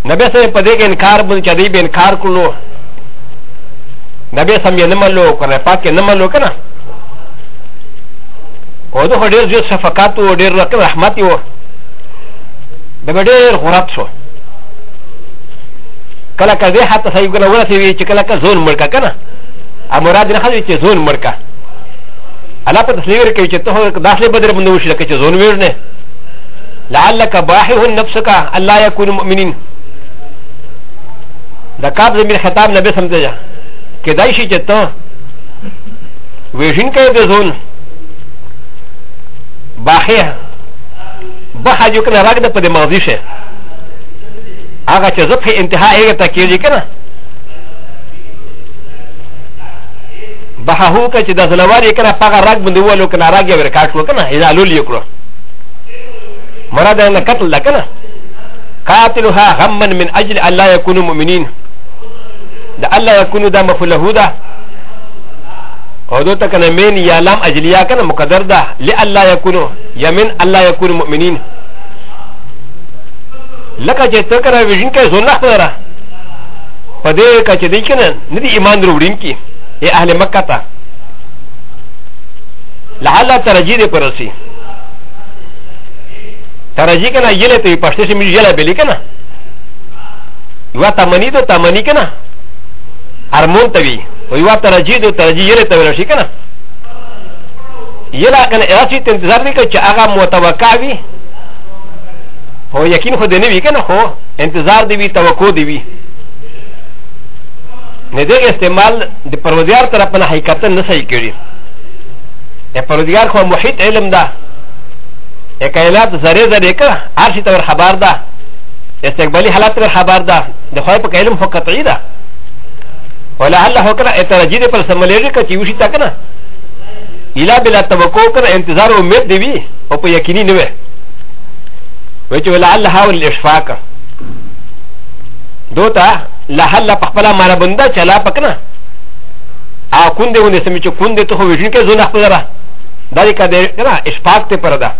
نبي سمي پديك انكار بن چدي بي انكار كلو نبي سمي نمالو كنا پاك نمالو كنا و دو خدير جو شفقاتو دير رحمتي و دبا دير غرات شو کله کله حتی صحیح ګنه ورته وی چې کله کله زون مړکا کنه ا مراد نه خلک چې زون مړکا الله په تسلیور کې چې ته داخله بدر باندې وشل کې چې زون ویرنه لعلك باحه نفسك الله يكون مؤمنين دا کاب زمين خطاب نبی سمجھا کہ دای شي چې ته ویژن کې د زون باحه بحه جو کنه راګه په دې ماضي شه هغه چې زه په انتها یې ته کېږي که نه بحهو که چې د زلوار یې که نه په هغه راګ باندې وولو که نه راګ یې ورکاټ کړو که نه اذا لول یې کړو مراد یې نه قتل ده که نه قاتلها غما من اجل ان لا يكونوا مؤمنين د الله يكونوا دا مفعول ده او دوته که نه مین یا لام اجلیه که نه مقدر ده لئلا يكونوا یمن الله يكونوا مؤمنين لکه چې ته کنه ویژن کې زون نه خبره په دې کې چې دی کنه نه دی ایمان وروړین کی ای اهل مکه ته لعل ترجی دې پرسي ترجی کنه یله ته پښته شي مې یله بلی کنه یو تمنی ته تمنی کنه ارمون ته وی او یو ترجی ته ترجی یله ته ورشي کنه یله کنه اراچی ته انتظار نه کوي چې هغه متوقع وي هو یقین خو دې نه وي که نه خو انتظار دی وي توقع دی وي نه دې استعمال د پروردګار طرف نه حقیقت نه صحیح کړي د پروردګار خو محیط علم ده کائنات ذره ذره که هر شي ته ور خبر ده استقبالي حالات ور خبر ده د خدای په علم خو قطعي ده ولعل هو کنه ترجی دې پر سملېږي که چې وشي تا که نه الا بلا توقع کنه انتظار امید دی وي او په یقیني نه وي وجه لعل حاول الاشفاق دوتا لعل پخپلا مانا بندا چلا پکنا ا کون دې ونه سمې چې کون دې ته خو وژن کې زونه خپل را دای کا دې کنه اشفاق ته پردا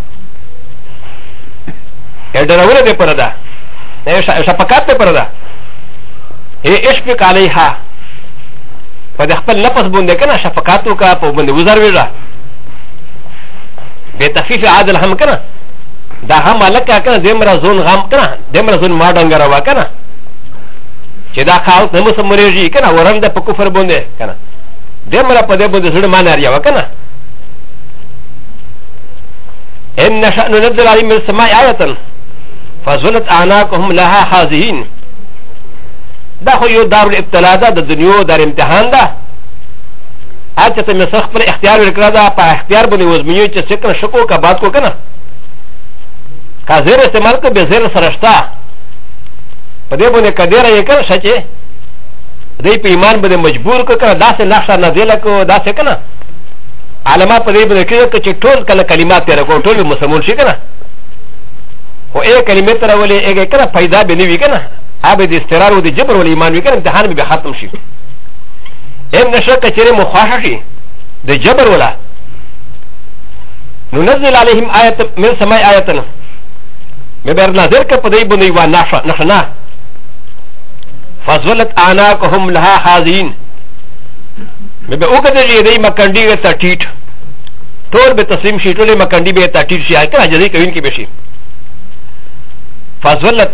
ډرونه ته پردا نه شفقات ته پردا ای اشفق علیها په خپل لفظ باندې کنه شفقاتو کا په باندې وزر ویرا به تخفیف عادل هم کنه دا هم لکه کنه دمر زون غم کنه دمر زون ما ډنګره وا کنه چې دا خاص نه مسمریږي کنه ورنده په کفر باندې کنه دمر په دې باندې زړه مان لري وا کنه ان نشأ ننزل عليهم من السماء آية فظلت اعناقهم لها حاذين دا خو یو دار الابتلاء ده د دنیا دار امتحان ده اته ته مسخ پر اختیار ورکړه ده په اختیار باندې وزمنیو چې څنګه شکو کا بات کو کنه کا زیر استعمال کو به زیر سرشتہ په دې باندې کډیره یې کړ شچې دې په ایمان باندې مجبور کو کنه داسې نقشه نه دی لکه داسې کنه علما په دې باندې کې چې ټول کله کلمات تر کو ټول مسمون شي کنه خو یې کلمې تر ولې یې کنه پیدا به نه وي کنه ابه د استقرار او د جبر ول ایمان وی کنه امتحان به ختم شي ان نشک چیرې مخاشه شي د جبر ولا ننزل عليهم آية من سماء آية مبر نازل ک پدای بنوي وا نشنا فزولت اعناقهم لها حاذين مبه وګدې دې مکندې ته ټیټ ټول به تسلیم شي ټول مکندې به ته ټیټ شي کنه جدي کوین کې به شي فزولت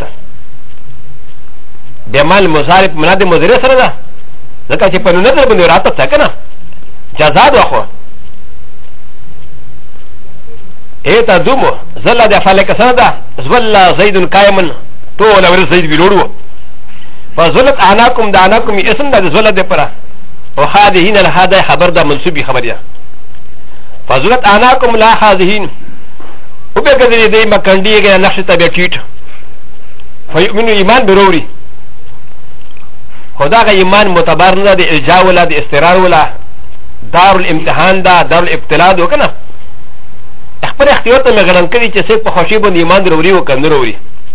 بمال مصارف مناد مضارع سره ده ځکه چې په نظر باندې راته تا کنه جزاد واخو ایتا دومو زلا د فلک سره ده زلا زید قائم طول ور زید بلورو فزلت اعناکم دعناکم اسم ده زلا ده پره او هذهين الهذا خبر ده منسوبي خبريه فزلت اعناکم لا هذهين وبګدې دې مکندې نقش ته بیٹیټ فیؤمنو ایمان بروري خدا کا ایمان معتبر نه د الجا ولا د استقرار ولا دار الامتحان دا دار الابتلاء دو کنه خپل اختیار ته مغنن کړي چې څه په خوشي باندې ایمان ضروري او کنه ضروري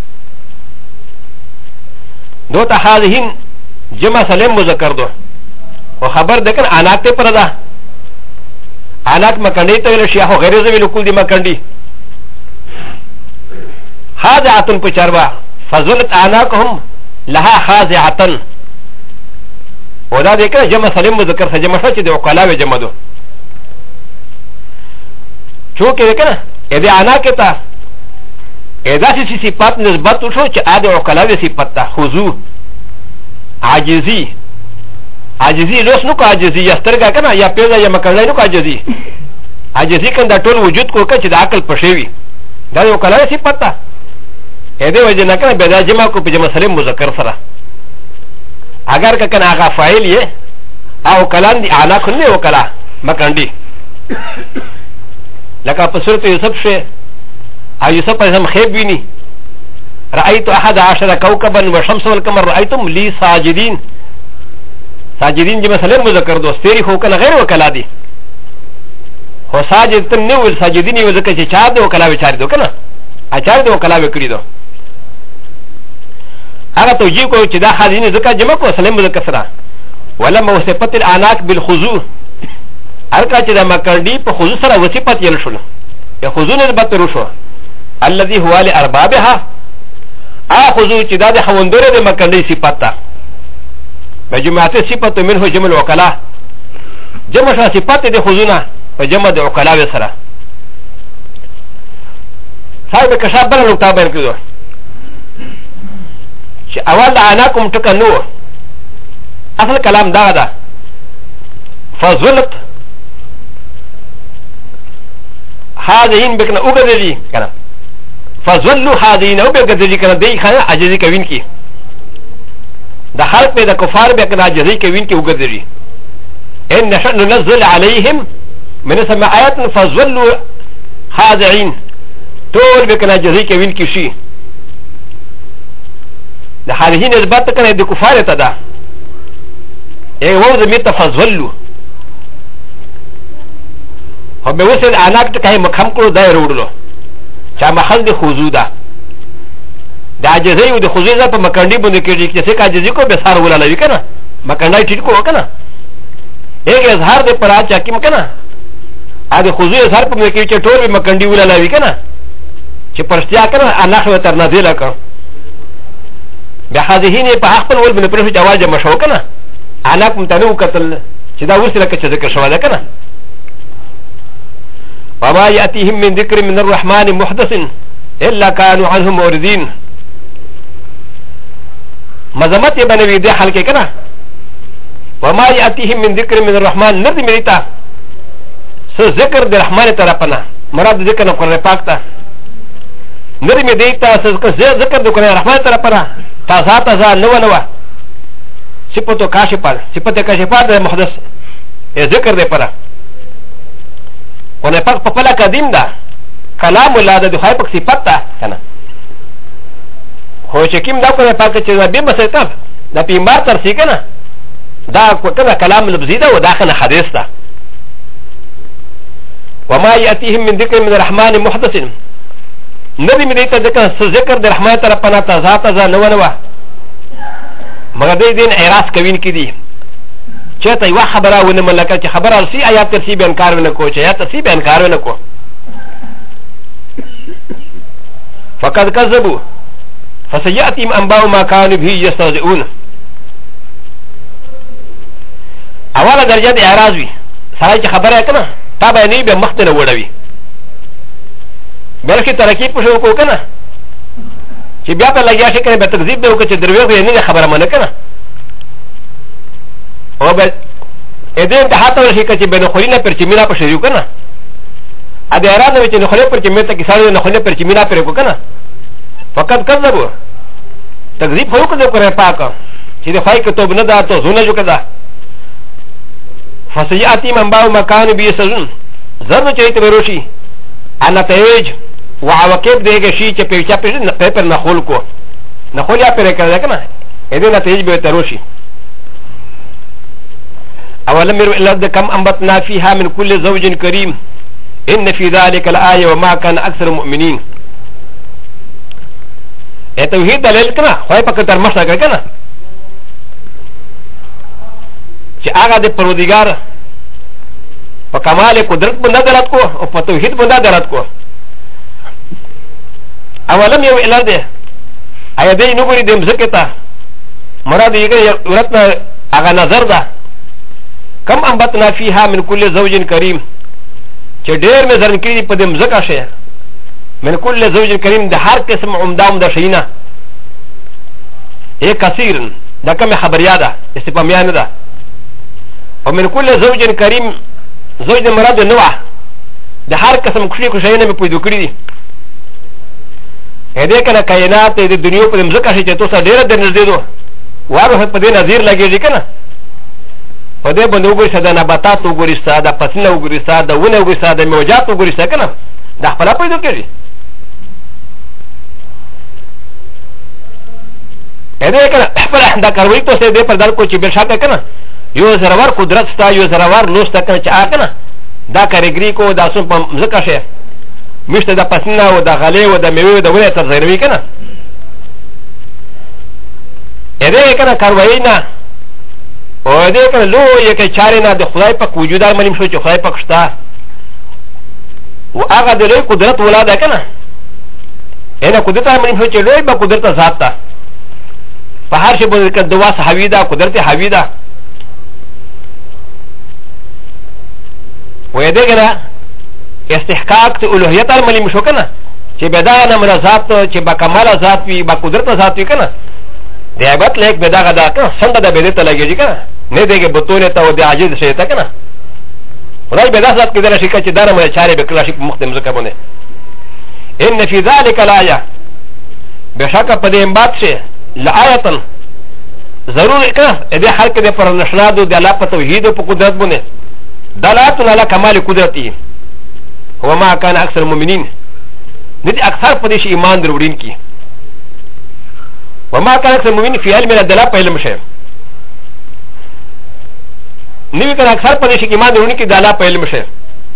دو ته حاضرین جمع سلام مذکر دو او خبر ده کنه انات ته پردا انات مکنډي ته ویل شي هغه غیر زویل کول دي مکنډي هاذا اتن په چروا فزلت اناکهم لها خاضعه ودا دې کنه جمع سالم مذکر سره جمع شو چې د وکلاوي جمع دو چونکه کنه اې دې انا کې تا اذا سي صفات نسبت وشو چې ا د وکلاوي صفت ته خضوع عاجزي عاجزي لوس نو کو عاجزي یسترګه کنه یا پیدا یا مکړای نو کو عاجزي عاجزي کنه ټول وجود کو چې د عقل پښوي دا یو کله صفت ده اې دې وجه نه کنه به دا جمع کو په جمع سالم مذکر سره اگر کنه هغه فاعل یې او کلام دی اعلی کنه وکلا مکندي لکه په سورته یوسف شه یوسف په هم خیب ویني رايت 11 كوكبا والشمس والقمر رايتم لي ساجدين ساجدين جمع سالم مذكر دوستيري هو كان غير وكلا دي هو ساجد تم نو ساجدين وذكر چې چا د وکلا وچار دو کنه اچار د وکلا وکړي دو هغه توجيه کو چې دا حاضرین ذکر جمع کو سالم مذکر سره ولما وصفت الاناك بالخضوع ارکا چې د مکردي په خضوع سره وصفت یل شول یا خضوع نسبت روشو الذي هو لاربابها خضوع چې دا د خوندره د مکردي صفت ده بجمعات صفت منه جمع الوكلاء جمع صفات د خضوعنا وجمع د وكلاء سره صاحب کشاب بل نقطه بیان کړو چې اول انا کوم ټکه نو اصل کلام دا ده فزلت هذين بكنا اوغدري کنه فزلوا هذين او بغدري کنه دای خانه عجزي کوین کی د خلق په د کفار به کنه عجزي کوین کی اوغدري ان نشأ ننزل عليهم من سماء آيات فزلوا خاضعين طول به کنه عجزي کوین کی شي د هذه نسبت کنه د کفار ته ده ای وو د میت فزلوا هم به وسل اناک ته کای مخم کړو دای وروړلو چا محل د خضوع ده د عجزي او د خضوع ځای په مکندي باندې کېږي چې څه عجزي کو به سار ولالوي کنه مکندای ټیټ کو کنه یک اظهار د پرا چا کیم کنه ا د خضوع اظهار په کې چې ټول مکندي ولالوي کنه چې پرشتیا کنه الله خو تر نازل کړ بیا حاضرین په حق په ول باندې پرې جواز جمع شو کنه انا کوم تنو قتل چې دا ورسره کې ذکر شو ده کنه وما يأتيهم من ذكر من الرحمن محدث إلا كانوا عنه موردين مزمت بنوي دي حال كي كنا وما يأتيهم من ذكر من الرحمن نرد مريتا سو ذكر دي الرحمن طرفنا مراد ذكر نقرن پاکتا نرد مريتا سو ذكر دي الرحمن طرفنا تازا تازا نوا نوا صفتو کاشپال صفت کاشپال دي محدث ذكر دي پرا ونه پاک په پلا قدیم ده کلام الله د خای پاک صفات ده کنه خو چې کیم دا کنه پاک چې نبی مسیطه د پیغمبر تر سي کنه دا کنه کلام لفظي ده او داخله حدیث ده وما ياتيهم من ذكر من الرحمن محدث نبی مې ته ذکر د رحمان طرف پنا تازه تازه نو نو مګر دې دین اعراض کوین کی دي چاته یو خبره ونه ملکه چې خبره ارسي آیات ترسي به انکار ونه کو چې آیات ترسي به انکار ونه کو فقد كذبوا فسياتيهم انباء ما كانوا به يستهزئون اوله درجه د اعراض وي سره چې خبره کنه تا به نه به مخته نه وړوي بلکې ترکیب پښو کو کنه چې بیا په لګیا شي کنه به تکذیب به وکړي چې دروغ نه خبره منه کنه او به ادم ته هاته ورشي چې بنو خلینا پر چې مینا په شریو کنه ا دې ارانه چې نو خلی پر چې میته کې ساده نو خلی پر چې مینا پر کو کنه فقط کذبوا تکذیب هو کړو کنه پاک چې د فای کتاب نه دا ته زونه جو کړه فسياتي من باو مکان بيسزون زرد چې ته وروشي انا تهج وعوقب دغه شي چې په چا پر نخول کو نخول یا پر کړه کنه اې دې نتیج به تروشي اولم يروا الارض كم انبتنا فيها من كل زوج كريم ان في ذلك الايه وما كان اكثر المؤمنين توحید دلیل کنا خوای پک تر مشا کنا چې هغه د پرودګار په کمال قدرت باندې دلالت کو او په توحید باندې دلالت کو اولم يروا الارض ایا دې نو ګوري د مزکتا مراد يغرتنا اغا نظر ده كم انبتنا فيها من كل زوج كريم چې ډېر مې زرن کړي په دې مځکه شي من كل زوج كريم د هر قسم عمده عمده شينه ايه كثير دا كم خبريه ده استفهاميه نه ده ومن كل زوج كريم زوج مراد نوع د هر قسم خوشي شينه مې پیدا کړی دي ا دې کنه کائنات د دنیا په مځکه شي چې تاسو ډېر د نږدې دو واره په دې نظیر لګیږي کنه په دې باندې وګورئ دا نباتات وګورئ دا پسنه وګورئ دا ونه وګورئ دا موجات وګورئ کنه دا خپل پیدا کړی ا دې کنه خپل دا کاروي تاسو دې پر دل کو چې بشاکه کنه یو زراور قدرت ستا یو زراور لوسته کنه چې کنه دا کارګری کو دا سم په مځکه شي مشته دا پسنه او دا غلې او دا میوه دا ونه تر ځای کنه ا دې کنه کاروي نه او دې کنه لو یې کې چارې نه د خدای په وجود باندې شو چې خدای پاک شته او هغه د لوی قدرت ولاده کنه انا قدرت باندې شو چې لوی په قدرت ذات ته په هر شي باندې کې دوا صحوی ده قدرت حوی ده و دې کنه استحقاق ته الوهیت باندې شو کنه چې بدايه نه ذات چې با کمال ذات وي با قدرت ذات وي کنه د عبادت لیک به دا غدا کنه څنګه د بدې ته لګیږي کنه نه دیګه بتونه ته او د عاجز شي ته کنه خدای به دا ذات کې درشي چې دار مې چارې به کلاشي په مختلف ځکه باندې ان فی ذلک الايه بشک په دې امبات شي لآیه ضرور کنه دې خلق دې پر نشناد د الله په توحید او په قدرت باندې دلالت علی کمال قدرتي هو ما كان اکثر المؤمنین ندي اکثر په دې شي ایمان دروړین کی وما كان اكثر المؤمنين في علم الدلاله په علم شي نوی کنه اکثر په دې شي ایمان درونی کې دلاله په علم شي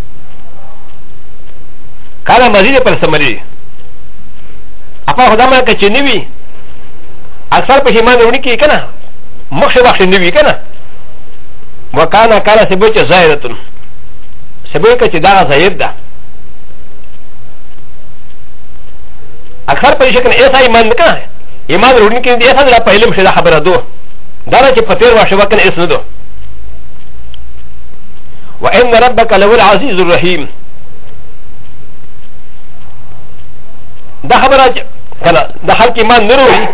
کله مزید پر سمري اپا خدای مې کچې نوی اکثر په ایمان درونی کې کنه مخه وخت نوی کنه وکانا کله سبو چې زائرتن سبو کې چې دا زائر ده اکثر په شي کنه ایسا ایمان کنه ایمان روډن کې دې څنګه په علم شي خبره دو دا چې پتیر واشه وکنه اس نه دو وان ربك لهو العزيز الرحيم دا خبره کله د خلک ایمان نه وروي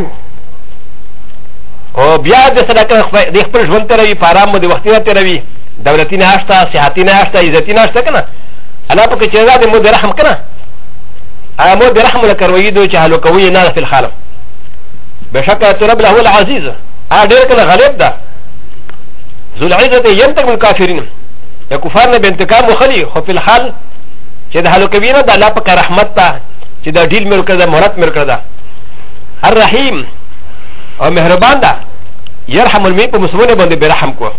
او بیا د صدقه د خپل ژوند ته روي پارام د وختي ته روي دولتي نه هشته صحتي نه هشته عزتي نه هشته کنه الله په کې چې زاد مو د رحم کنه امو د رحم له کروي دو چې هلو کوي نه په الخالق بشكل رب له العزيز ادير كان غالب ده ذو العزه ينتقم من الكافرين يا كفارنا بانتقام وخلي خو في الحال چې د هلو کوي نه د الله په رحمت ته چې د ډیل مر کړه مهرت مر کړه الرحیم او مهربان ده يرحم المؤمن په مسلمانه باندې برحم کو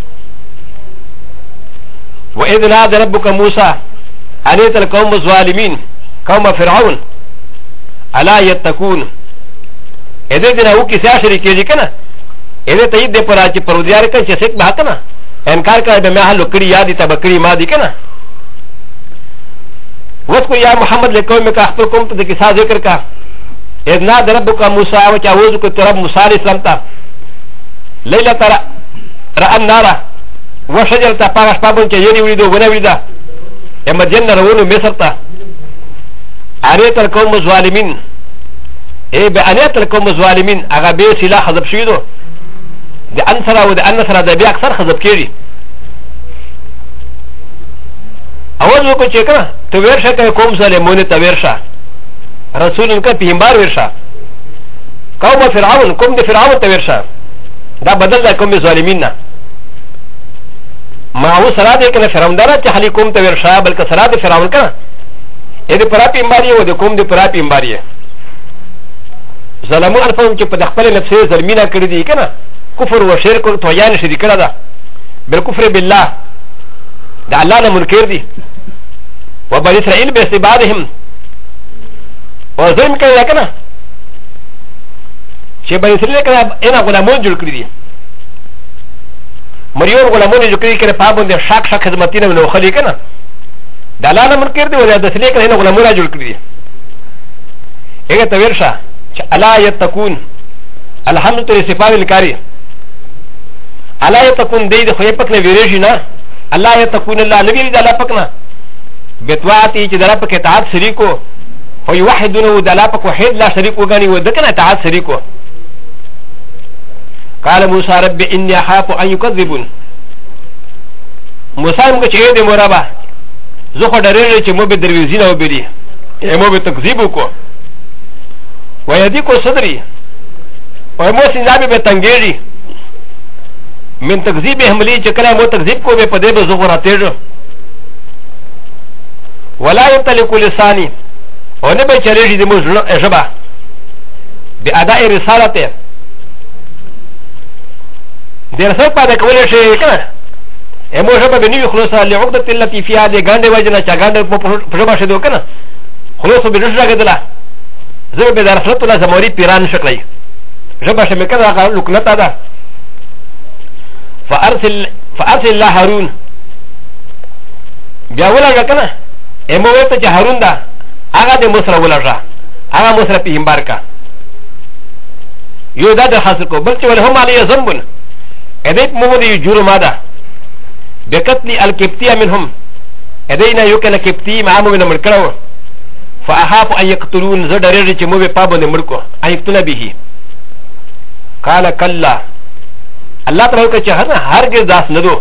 واذ نادى ربك موسى عليت القوم الظالمين قوم فرعون الا يتقون ا دې دنه او کې څه شریکې کنه ا دې ته دې پر چې پرودیار کې چې څه به کنه انکار کوي به مه له کړي یادې ته بکړي ما دي کنه وذكر يا محمد لقومك اخبر قوم ته کې څه ذکر کا اذ نادى ربك موسى وجاوز کو رب موسی عليه السلام ته ليله ترى را النار وشجره پاغش پابون چې یې ولیدو ونه ولیدا اما جنن رونو مصر ته اريت القوم الظالمين اي بانيت القوم الظالمين اغا بي سلا حذف شيدو د انصر او د انصر د بي اکثر حذف کیږي اول وکړه چې کنه تو ورشه کوي قوم ظالمون ته ورشه رسول انکه پیغمبر ورشه قوم فرعون قوم د فرعون ته ورشه دا بدل د قوم ظالمین نه ما هو سره د کنه فرعون دره چې حلی قوم ته ورشه بلکې سره د فرعون کنه اې د پرا پیغمبر او د قوم د پرا پیغمبر یې ظلمون الفهم چې په خپل نفس ظلمینا کړی دي کنه کفر و شرک او طغیان شری کړه ده بل کفر بالله د الله نه منکر دي و بني اسرائيل باستبادهم و ظلم کړی کنه چې بني اسرائيل کنه انا غلامون جوړ کړی دي مریور غلامون جوړ کړی کنه په باندې شاک شاک خدمتینه نو خلی کنه د الله نه منکر دي و د اسرائيل کنه غلامون جوړ کړی دي هغه تویرشه الا يتقون الحمد لله صفات الكاري الله يتكون دي خو يپکنه ویریجنا الله يتكون الله نبي دلا پکنا بتواتی چې دلا پک اطاعت شریکو او یوحدونه دلا پک وحید لا شریک وګنی و دکنه اطاعت شریکو قال موسى رب اني اخاف ان يكذبون موسى موږ چې دې مرابا زه خو ډېرې چې مو به درويزینه وبري مو به تکذیب وکړو ويديكو صدري ومو سنجابي به تنګېږي من تکذیب حملی چې کله مو تکذیب کو به په دې به زه غوراتېږم ولا يمتلك لساني ونه به چرېږي د مو ژبه بأداء رسالته د رسول پاتې کولی شي که نه امو ژبه به نه وي خلوصه لعقدة التي فيها د ګاندې وجه نه چې ګاندې په ژبه شېدو که نه خلوصه به نه راګېدله زه به د رسولت الله زموري پیران نه شي کړی ژبه شمې که نه هغه لکنته ده فأرسل الله هارون بیا ولږه که نه امو ورته چې هارون ده هغه د مصر ولږه هغه مصر پیغمبر کا یو دا درخواست کو بل چې ولهم علیه ذنب ادیت محمد جرم ده بقتل الكبتية منهم ادينا يوكل كبتي معامو من المركو فأخاف أن يقتلون زد رجل مو بابو نمركو أن يقتل به قال كلا الله تعالى كشهرنا هرجز داس ندو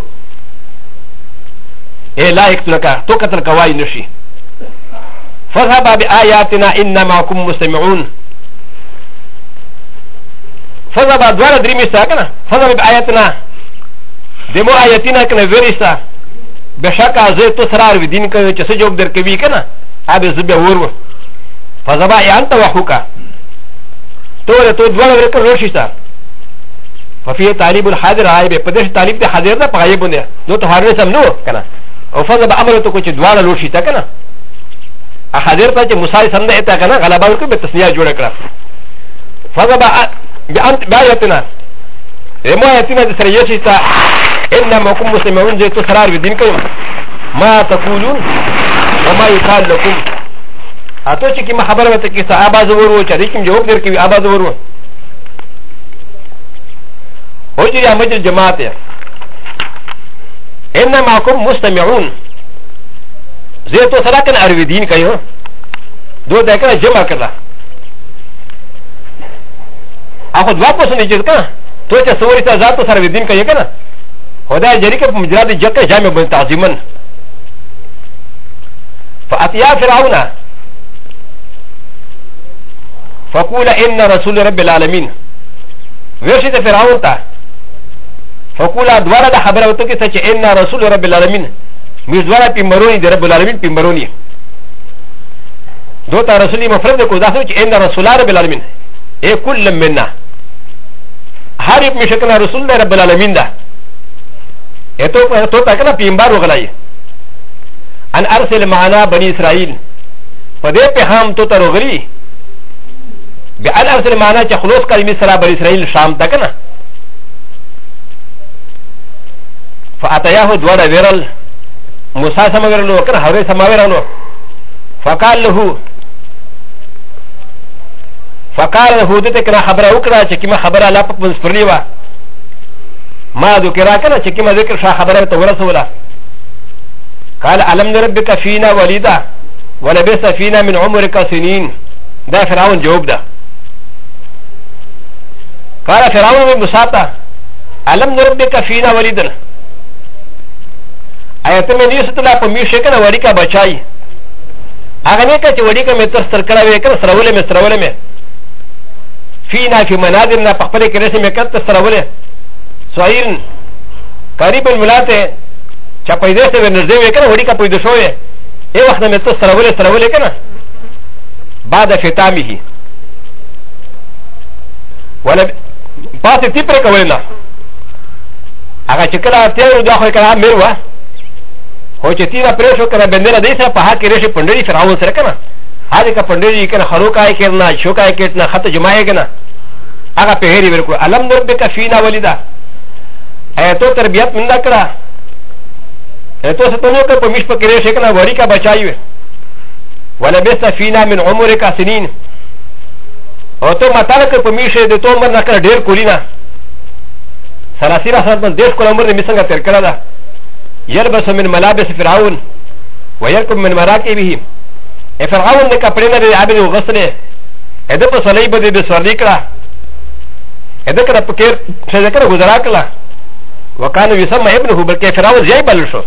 إيه لا يقتلك تو قتل كواي نشي فذهب بآياتنا إنا معكم مستمعون فذهب دوار دريمي ساكنا فذهب بآياتنا دمو آياتنا كنا فيريسا بشاكا زي تسرار بدين كنا جسجوب در كبي كنا أبي زبا ورو فذهب أنت وحوكا تو دوار وركا روشيسا ففي تعليب الحاضر عايبه بدش تعليب ده حاضر ده بغايبونه نو تهارن سمنو كنا او فذهب أمرتو كوش دوار روشيسا كنا حاضر تا مساي سمده اتا كنا غلبا وركا بتسنيا جوڑا كرا فذهب بآياتنا امو آياتنا ده سريشيسا إنما معكم مسلمون زي تسرار بدين كيوم ما تقولون وما يقال لكم أتوشي كما خبر بتكيسا آباز ورو چاريكم جواب در كيوي آباز ورو وجري عمج الجماعة إنما معكم مستمعون زي تسرار كان عربي دين كيوم دو داكنا جمع كلا أخذ واپس نجد كنا توچه سوري تا ذات سر بدين كيوم كنا ودا جريك بمجرد جكا جامع بن تعظيما فأتيا فرعون فقول إن رسول رب العالمين ويرشد فرعون تا فقول دوارا دا خبر وتوكي سچ إن رسول رب العالمين مزوارا بمروني دي رب العالمين بمروني دوتا رسولي مفرد کو دا سوچ إن رسول رب العالمين اي كل منا هارب مشكنا رسول رب العالمين دا تو تاكنا بيمبار وغلاي ان ارسل معنا بني اسرائيل فدي بهم تو تروغري بان ارسل معنا خلوص كلمه سرا بني اسرائيل شام تاكنا فاتياه دوار ويرل موسى سمغرلو كن هوري سماورلو فقال له دتكنا خبر وكرا چكما خبر لا پپن سپرليوا ما ذكر كنا چكما ذكر شا خبر تورسولا قال ألم نربك فينا وليدا ولبث فينا من عمرك سنين ده فرعون جواب ده قال فرعون بمساطة ألم نربك فينا وليدا آيات من يسط الله پميشه كنا وليكا بچاي اغنيكا چه وليكا متستر كنا ويكنا سرولي میں سرولي میں فينا في منادرنا پخپلي کرسي میں كنت سرولي سوائرن قريب الملاته چا پیدا سے نزدې وې کنه وړي کا پیدا شوې ای وخت مې ته سرولې کنه بعد ختامه ولا پاسه تی پر کولنا هغه چې کله ته دا خو کنه میروا هو چې تیرا پرې شو کنه بندره دې سره په هغه کې رشي پندري فرعون سره کنه هغه کا پندري کنه خروکای کړنا شوکای کټنا خط جماعه کنه هغه په هری ورکو علم ربک فینا ولیدا ایتو تربیت مندا کړه ایتو ستنو که پمیش په کې رشي کنه وړي کا بچایو ولا بس فینا من عمرک سنین او ته مطلب که پمیش دې تو عمر نه کړ ډیر کولینا سلاسيرا سنتن ديش كل عمر مسنگا تركلا يلبس من ملابس فرعون ويركب من مراكبه فرعون نے کپڑے نہ عابد وغسلے ادب صلی بدی بسوری کلا ادب کر پکیر سے کر گزارا کلا وكان يسمى ابنه بلکہ فرعون زي بلشو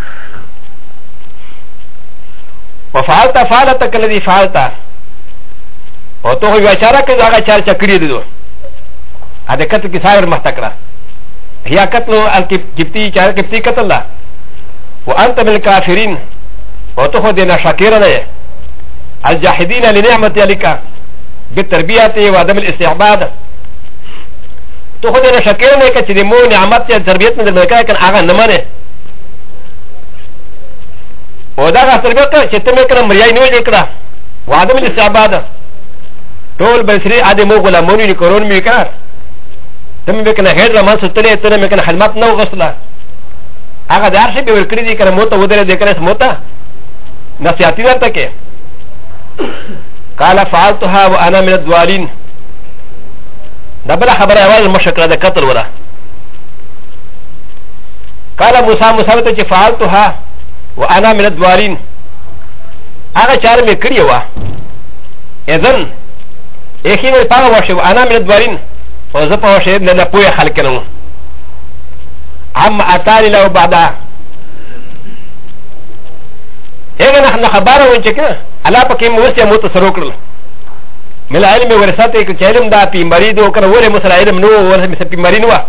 وفعلت فعلتك الذي فعلت وتو هو اشاره کہ اگا چار چکری دو هذا قتل کی سائر محتکرا هي قتل الكبتي چار كبتي قتل لا وانت من الكافرين وتو هو دينا شاكرا نه الجاحدين لنعمه عليك بالتربيه وعدم الاستعباد تو خو دې شکر نه کې چې د مو نعمت یا تربیت نه درکای کنه هغه نه مانه او دا تربیت چې ته مې کړم مریای نه وځي کړه وعدم الاستعباد ټول بسری اده مو غلامونی نه کورون می کړ ته مې کنه هډ ما ستلې ته مې کنه خدمت نه وغسله هغه دار شي به ورکړي دي کنه مو ته ودره دې کړه سموتا نصيحتي درته کې قال فعلتها وانا من الضالين دبل خبره اول مشکره د قتل ولا قال موسى موسى ته فعلتها وانا من الضالين هغه چار مې کړی و اذن اخی مې پاغه وشو انا من الضالين او زه په وشه نه پوهه خلک نه عم اتاري له بعدا اګه نه خبره و چې کنه الله پکې موسى متصرف کړل من العلم ورثته ك علم دا في مريض وكان ولي مثل علم نو ورث مثل في مريض وا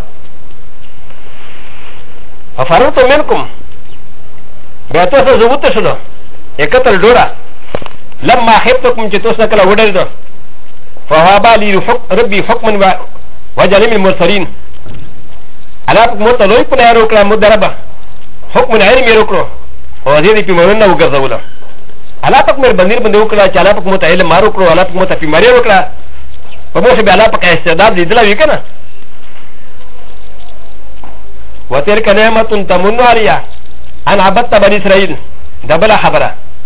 ففرط منكم بيتوس زوت شنو يكتل دورا لما خفتكم جتوسنا كلا ودرد فهابا لي ربي حكما وجعل من المرسلين على موت لوي بنا روكلا مدربه حكم العلم يروكلو وزيد في مرنا وغزولا على پک مر بندر بندو کلا چالا پک مت علم مارو کړو على پک مت په مری وکړه په مو شه على پک استعداد دې دلا وکنه وتلك نعمه تمن عليا ان عبدت بني اسرائيل دبل خبره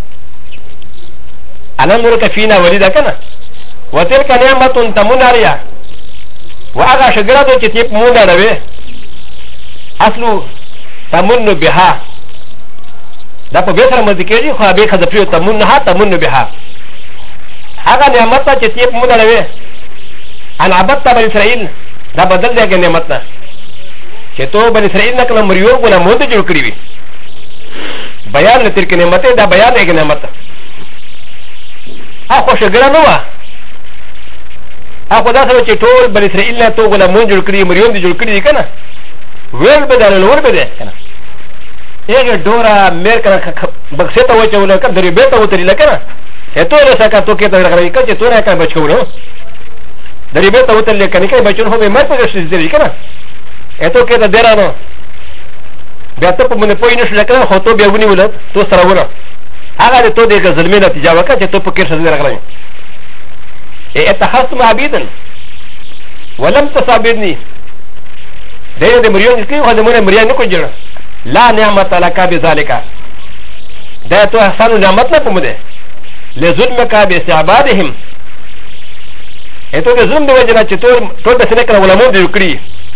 انا نورك فينا وليدا کنه وتلك نعمه تمن عليا واغا شجره دې چې تیپ مونږ راوي اصلو تمن بها دا په بیسره مذکرې خو به خذفیو تمن نه تمن بها هغه نعمت چې تیپ مونږ راوي ان عبدت بني اسرائيل دا بدل دی نعمت نه چې تو بني اسرائيل نه کله مریو ګله مونږ جوړ کړی وي بیان نه تر کې نعمت دا بیان دی نعمت هغه شګره نه و هغه دا سره چې ټول بني اسرائيل نه تو ګله مونږ جوړ کړی مریو دې جوړ کړی کنه ویل بدل ور بده کنه اګه ډورا مېر کنه بکسه ته وچول کنه درې بیت وتری لکنه اته له سکه تو کې ته راغلی کچې تو نه کنه بچو درې بیت وتل کنه کې بچو هو به مې په شي دې کنه اته کې ته درانو بیا ته په منه پوي نشو لکنه خو ته بیا ونی ولت تو سره ونه هغه ته دې ظلمي نتیجه وکړه چې ته په کې شې راغلی اتخذت معبدا ولم تصابني دې مريون کې خو دې مونږ مريان نه کوجره لا نعمت لك بذلك دا تو احسان نعمت نه کوم ده لظلمك باستعبادهم اته د ظلم د وجنه چې ټول د سنه کړه علماء دې کړی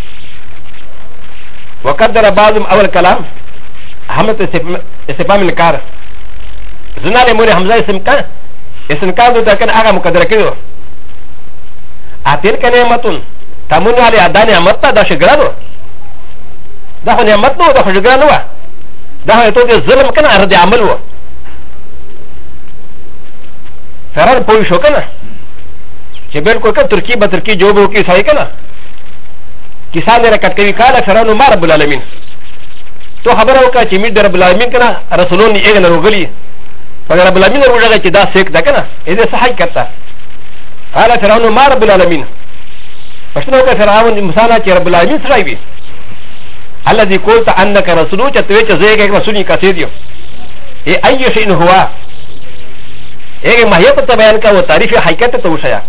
وقدر بعضهم اول كلام حمد استفهام الكار زنا له مور حمزه اسم کا دو تکن هغه مقدر کړو اتل کنه نعمتون تمن علی ادا نعمت دا شګرانو دا خو نعمت نو دا خو شګرانو دا هو ته ظلم کنه رد عمل و فرار پوي شو کنه چې بالکل که ترکی به ترکی جواب وکي صحیح کنه کسان نه کټ کوي کاله فرانو ما رب العالمین تو خبر وکړه چې می در رب العالمین کنه رسولون یې نه وګلی پر رب العالمین ورغله چې دا سیک ده کنه دې صحیح کړه قال فرعون ما رب العالمين فشنو که فرعون مسانا چې رب العالمین سره وي الذي قلت انك رسول چتوي چې زه کې رسولي کاسي دیو اي شيء هو ايه ماهیت ته بیان کا و تعریف حقیقت ته وشیا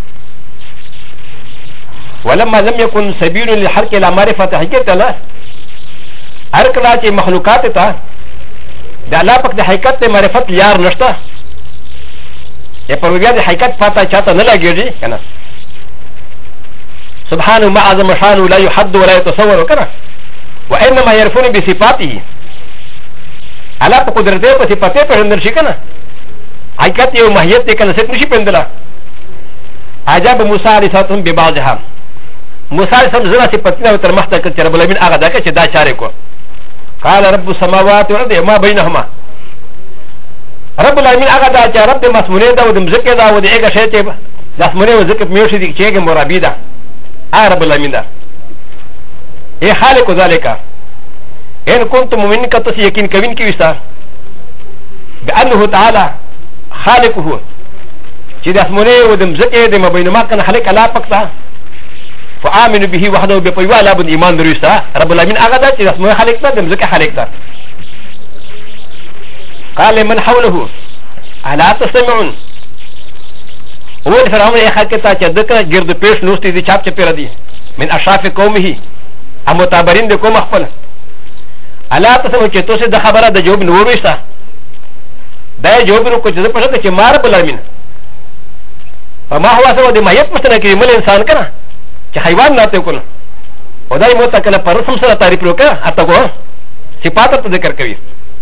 ولما لم يكن سبيل للحرق الى معرفه حقیقت الله هر کله چې مخلوقات ته د الله پاک د حقیقت ته معرفت یار نشته یا پر بیا د حقیقت پاتا چاته نه لګیږي کنه سبحانه ما عظم شانه لا يحد ولا يتصور كنا وانما يعرفون بصفاته على قدرته وصفاته فهندر شي كنا حقيقت يوم ماهيت كنا ست نشي بندلا عجب موسى عليه السلام ببعضها موسى عليه السلام زنا صفتنا وترمحت كتر رب العالمين اغدا كچ دا شاركو قال رب السماوات والارض ما بينهما رب العالمين اغدا چ رب مسمونه دا ودم زکه دا ود ایگه شی چ داسمونه و زکه میوشي دي چېګه مرابيدا رب العالمين دا اي خالق ذلك ان كنتم مؤمنين كتس يقين كوين کی وستا بانه تعالى خالقه چې داسمونه ودم زکه د مبينما کنه خالق الله پکتا فآمنوا به وحده بقوا لا بد ایمان دروستا رب العالمين اغدا چې داسمونه خالق تا دم زکه خالق تا قال من حوله الا تسمعون اول فرعون يا خلقتا چدکا گرد پیش نوستی دي چاپ چپیرا دي من اشراف قومه امتابرین دي قوم خپل الا تسمعون چې تو سه د خبره د جواب نور وستا دا جواب نو کو چې پښه چې مار بلامین فما هو سو د مایت پښتنه کې مل انسان کنه چې حیوان نه ته کول او دای مو تکله پر رسم سره تعریف وکړه اته کو صفات ته ذکر کوي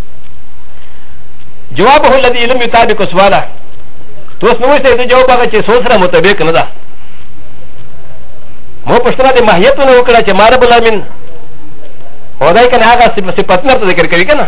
جوابه الذي لم يطابق سواله توس نو څه ته جواب هغه چې سوچ سره مطابق نه ده مو پښتنه د ماهیت نو وکړه چې مار بلامین او دای کنه هغه صفات نه ذکر کوي کنه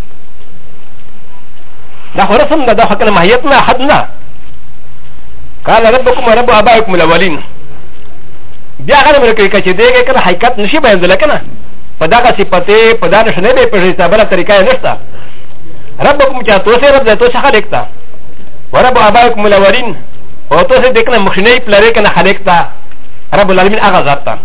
دا خرسم ده دا حق ماهیت نه حد نه قال ربكم ورب ابائكم الاولين بیا هغه مر کوي چې دغه کنه حقیقت نشي بیان کنه په دا صفته په دا نشنه به په حسابه طریقه نشته ربكم چا تو سه رب ده تو څه خلق تا ورب ابائكم الاولين او تو سه دکنه مخنی پلره کنه خلق تا رب العالمین هغه ذات تا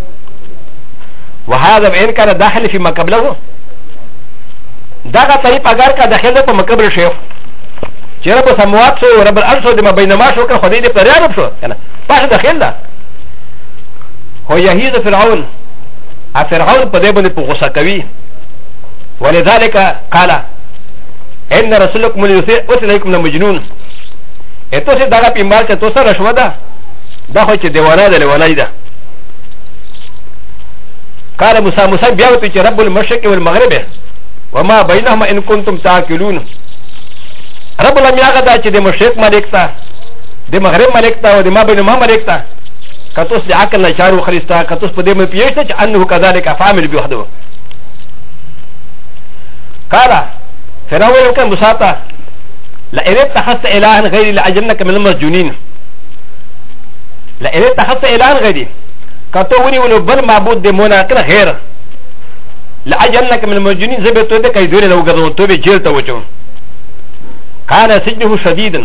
وهذا بان كان داخل في ما قبله دغه طریق اگر کا داخله په مقبر شیخ چې رب سموات سو رب الارض سو د ما بینما شو کنه خدای دې پر یاد شو کنه پاشه داخل ده هو يهيد فرعون فرعون په دې باندې په غوسه کوي ولذلك قال ان رسولكم الذي مجنون اتو سي دغه پیمال چې تو سره شو ده دا خو چې دیوانه ده ولای ده قال موسى بیا وته چې رب المشرق والمغرب وما بينهما ان كنتم تعقلون رب العالمین هغه دا چې د مشرق مالک تا د مغرب مالک تا او د ما بینهما مالک تا کتوس د عقل نه چارو خریستا کتوس په دې مې پیښته چې انه كذلك فاعمل بوحده قال فرعون كان مساطا لئن اتخذت الها غيري لاجرنك من المسجونين لئن اتخذت الها غيري كتوني ولو بل معبود دي مناكر غير لاجرنك من المسجونين زبطوا دي كي دوري لو قدروا توبي جيلتا وجو كان سجنه شديدا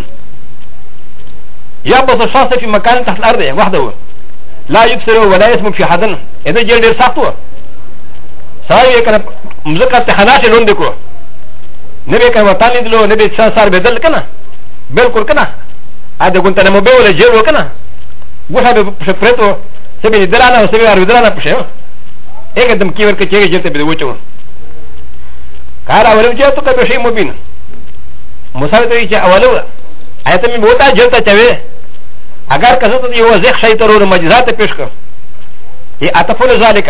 يبص الشخص في مكان تحت الارض وحده لا يبصر ولا يسمع في حدا اذا جيل دير ساقطوا ساوي كان مزكا تحناش لوندكو نبي كان وطالي دلو نبي سار بدل كنا بالكل كنا هذا كنت انا مبيع ولا جيل وكنا وش هذا بشفرته سبي دلانا وسبي عربي دلانا بشيء هيك دم كيور كتير جلت بدوچو قال اولو جاتو كبشيء مبين مسافر تيجي اولو ايتم بوتا جلتا چوي اگر کسو تو یو زخ شي ترور مجزات پیش کر یہ اتفل ذالک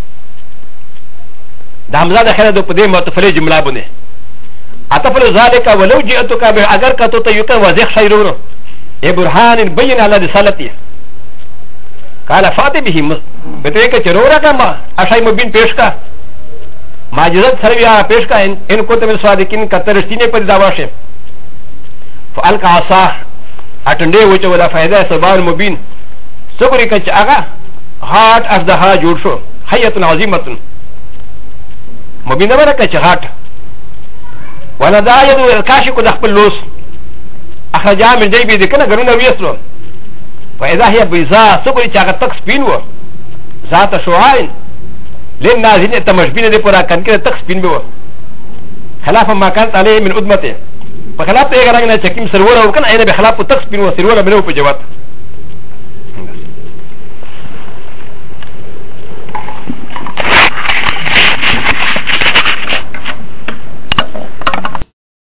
دا حمزه داخله دو پدې متفل جمله بونه اتفل ذالک ولو جئتك اگر کتو تو یو ک وزخ شي رور اي برهان بين على رسالتي قال فاتي به بته ک چرورا کا اشای مبین پیش کا معجزات سرویا پیش کا ان کو تم صادقین کترشتینه پر داواشه فالق عصا اټنډه وچ ولا فائدہ سبان مبین سګری کچ اغا هات ازدها جوړ شو حیت عظیمه مبین ورکه چ هات ولا دا یذ کاشکو د خپل لوس اخرجا من جیبی د کنه غرونه ویسلو فاذا هي بيضاء سګری چا تک سپین و ذات شوائن للنازين تمشبين دي پورا کن کې تک سپین به خلاف ما كانت عليه من ادمته فخلاف ايه غرغنا چکیم سرور او کنه ايه به خلاف تک سپین و سرور به نو په جوات